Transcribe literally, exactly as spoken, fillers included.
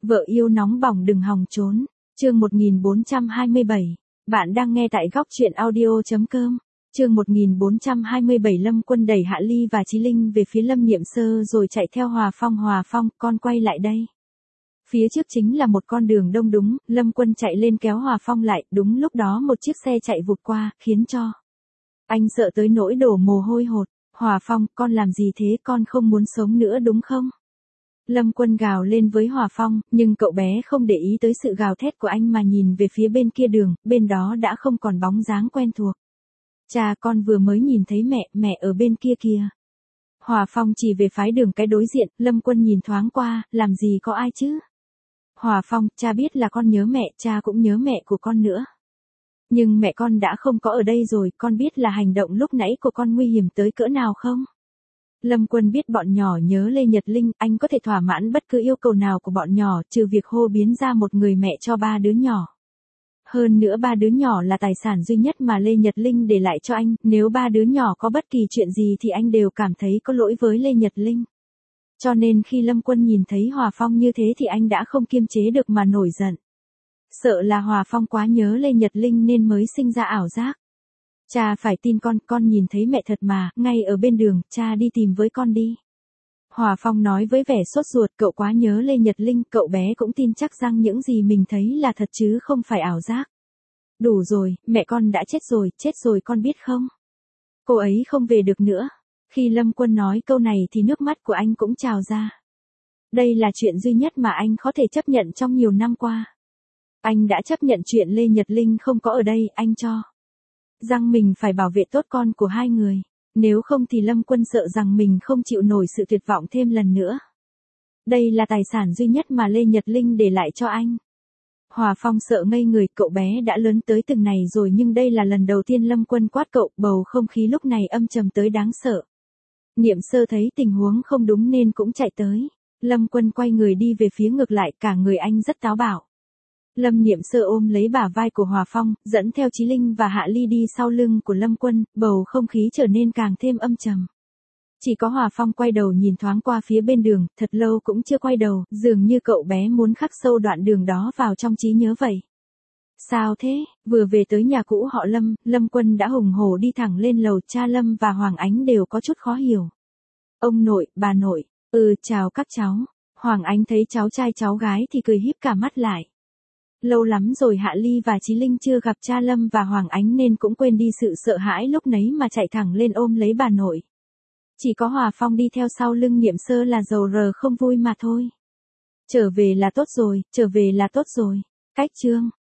Vợ yêu nóng bỏng đừng hòng trốn. Chương một nghìn bốn trăm hai mươi bảy. Bạn đang nghe tại góc truyện audio chấm com. Chương một nghìn bốn trăm hai mươi bảy. Lâm Quân đẩy Hạ Ly và Chí Linh về phía Lâm Niệm Sơ rồi chạy theo Hòa Phong. Hòa Phong, con quay lại đây. Phía trước chính là một con đường đông đúng, Lâm Quân chạy lên kéo Hòa Phong lại, đúng lúc đó một chiếc xe chạy vụt qua, khiến cho anh sợ tới nỗi đổ mồ hôi hột. Hòa Phong, con làm gì thế, con không muốn sống nữa đúng không? Lâm Quân gào lên với Hòa Phong, nhưng cậu bé không để ý tới sự gào thét của anh mà nhìn về phía bên kia đường, bên đó đã không còn bóng dáng quen thuộc. Cha, con vừa mới nhìn thấy mẹ, mẹ ở bên kia kìa. Hòa Phong chỉ về phái đường cái đối diện, Lâm Quân nhìn thoáng qua, làm gì có ai chứ? Hòa Phong, cha biết là con nhớ mẹ, cha cũng nhớ mẹ của con nữa. Nhưng mẹ con đã không có ở đây rồi, con biết là hành động lúc nãy của con nguy hiểm tới cỡ nào không? Lâm Quân biết bọn nhỏ nhớ Lê Nhật Linh, anh có thể thỏa mãn bất cứ yêu cầu nào của bọn nhỏ, trừ việc hô biến ra một người mẹ cho ba đứa nhỏ. Hơn nữa ba đứa nhỏ là tài sản duy nhất mà Lê Nhật Linh để lại cho anh, nếu ba đứa nhỏ có bất kỳ chuyện gì thì anh đều cảm thấy có lỗi với Lê Nhật Linh. Cho nên khi Lâm Quân nhìn thấy Hòa Phong như thế thì anh đã không kiềm chế được mà nổi giận. Sợ là Hòa Phong quá nhớ Lê Nhật Linh nên mới sinh ra ảo giác. Cha phải tin con, con nhìn thấy mẹ thật mà, ngay ở bên đường, cha đi tìm với con đi. Hòa Phong nói với vẻ sốt ruột, cậu quá nhớ Lê Nhật Linh, cậu bé cũng tin chắc rằng những gì mình thấy là thật chứ không phải ảo giác. Đủ rồi, mẹ con đã chết rồi, chết rồi con biết không? Cô ấy không về được nữa. Khi Lâm Quân nói câu này thì nước mắt của anh cũng trào ra. Đây là chuyện duy nhất mà anh có thể chấp nhận trong nhiều năm qua. Anh đã chấp nhận chuyện Lê Nhật Linh không có ở đây, anh cho rằng mình phải bảo vệ tốt con của hai người. Nếu không thì Lâm Quân sợ rằng mình không chịu nổi sự tuyệt vọng thêm lần nữa. Đây là tài sản duy nhất mà Lê Nhật Linh để lại cho anh. Hòa Phong sợ ngây người, cậu bé đã lớn tới từng này rồi nhưng đây là lần đầu tiên Lâm Quân quát cậu, bầu không khí lúc này âm trầm tới đáng sợ. Niệm Sơ thấy tình huống không đúng nên cũng chạy tới. Lâm Quân quay người đi về phía ngược lại, cả người anh rất táo bạo. Lâm Niệm Sơ ôm lấy bả vai của Hòa Phong, dẫn theo Chí Linh và Hạ Ly đi sau lưng của Lâm Quân, bầu không khí trở nên càng thêm âm trầm. Chỉ có Hòa Phong quay đầu nhìn thoáng qua phía bên đường, thật lâu cũng chưa quay đầu, dường như cậu bé muốn khắc sâu đoạn đường đó vào trong trí nhớ vậy. Sao thế? Vừa về tới nhà cũ họ Lâm, Lâm Quân đã hùng hổ đi thẳng lên lầu, cha Lâm và Hoàng Ánh đều có chút khó hiểu. Ông nội, bà nội, ừ chào các cháu. Hoàng Ánh thấy cháu trai cháu gái thì cười híp cả mắt lại. Lâu lắm rồi Hạ Ly và Chí Linh chưa gặp cha Lâm và Hoàng Ánh nên cũng quên đi sự sợ hãi lúc nấy mà chạy thẳng lên ôm lấy bà nội. Chỉ có Hòa Phong đi theo sau lưng Niệm Sơ là dầu rờ không vui mà thôi. Trở về là tốt rồi, trở về là tốt rồi. Cách chương.